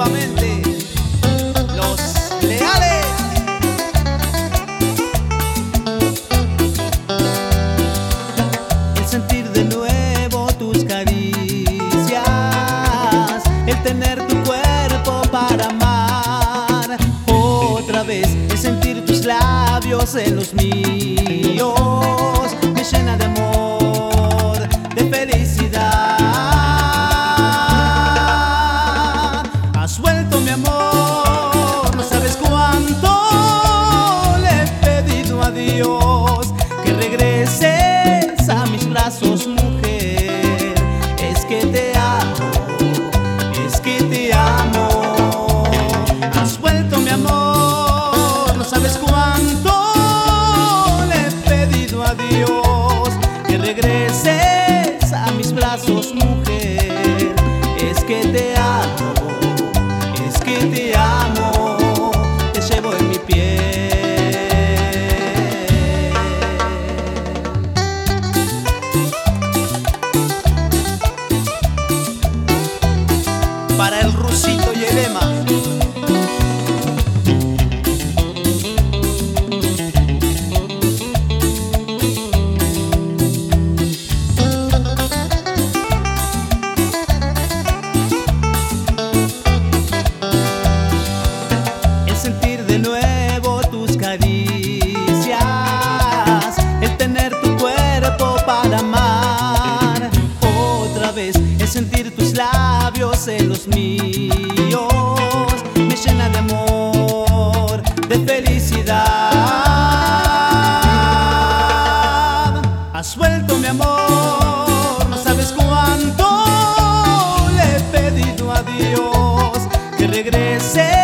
nuevamente los leales. El sentir de nuevo tus caricias, el tener tu cuerpo para amar otra vez, el sentir tus labios en los míos, me llena de amor, de felicidad. Has vuelto mi amor, no sabes cuánto le he pedido a Dios que regreses a mis brazos, mujer. Es que te amo, es que te amo. Has vuelto mi amor, no sabes cuánto le he pedido a Dios que regreses a mis brazos, mujer. Es que te amo, es que te amo, te llevo en mi piel. Para el Rusito y el Ema. El sentir de nuevo tus caricias, el tener tu cuerpo para amar otra vez, el sentir tus labios en los míos, me llena de amor, de felicidad. Has vuelto mi amor, no sabes cuánto le he pedido a Dios que regrese